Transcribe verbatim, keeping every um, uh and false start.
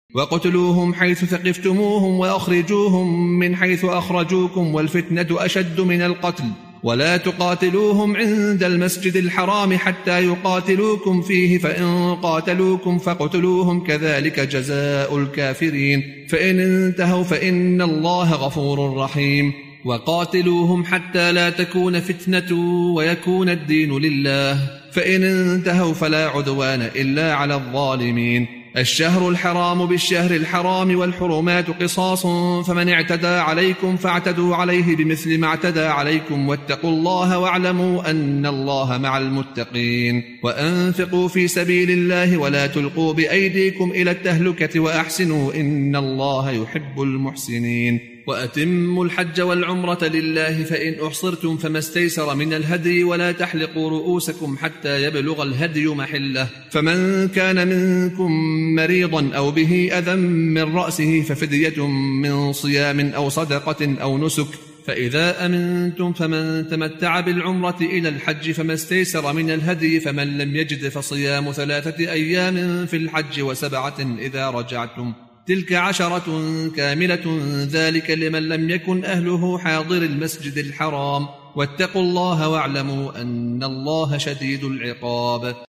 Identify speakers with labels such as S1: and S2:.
S1: وقتلوهم حيث ثقفتموهم وأخرجوهم من حيث أخرجوكم والفتنة أشد من القتل ولا تقاتلوهم عند المسجد الحرام حتى يقاتلوكم فيه فإن قاتلوكم فاقتلوهم كذلك جزاء الكافرين فإن انتهوا فإن الله غفور رحيم وقاتلوهم حتى لا تكون فتنة ويكون الدين لله فإن انتهوا فلا عدوان إلا على الظالمين الشهر الحرام بالشهر الحرام والحرمات قصاص فمن اعتدى عليكم فاعتدوا عليه بمثل ما اعتدى عليكم واتقوا الله واعلموا أن الله مع المتقين وأنفقوا في سبيل الله ولا تلقوا بأيديكم إلى التهلكة وأحسنوا إن الله يحب المحسنين وأتموا الحج والعمرة لله فإن أحصرتم فما استيسر من الهدي ولا تحلقوا رؤوسكم حتى يبلغ الهدي محله فمن كان منكم مريضا أو به أذى من رأسه ففدية من صيام أو صدقة أو نسك فإذا أمنتم فمن تمتع بالعمرة إلى الحج فما استيسر من الهدي فمن لم يجد فصيام ثلاثة أيام في الحج وسبعة إذا رجعتم تلك عشرة كاملة ذلك لمن لم يكن أهله حاضر المسجد الحرام واتقوا الله واعلموا أن الله شديد العقاب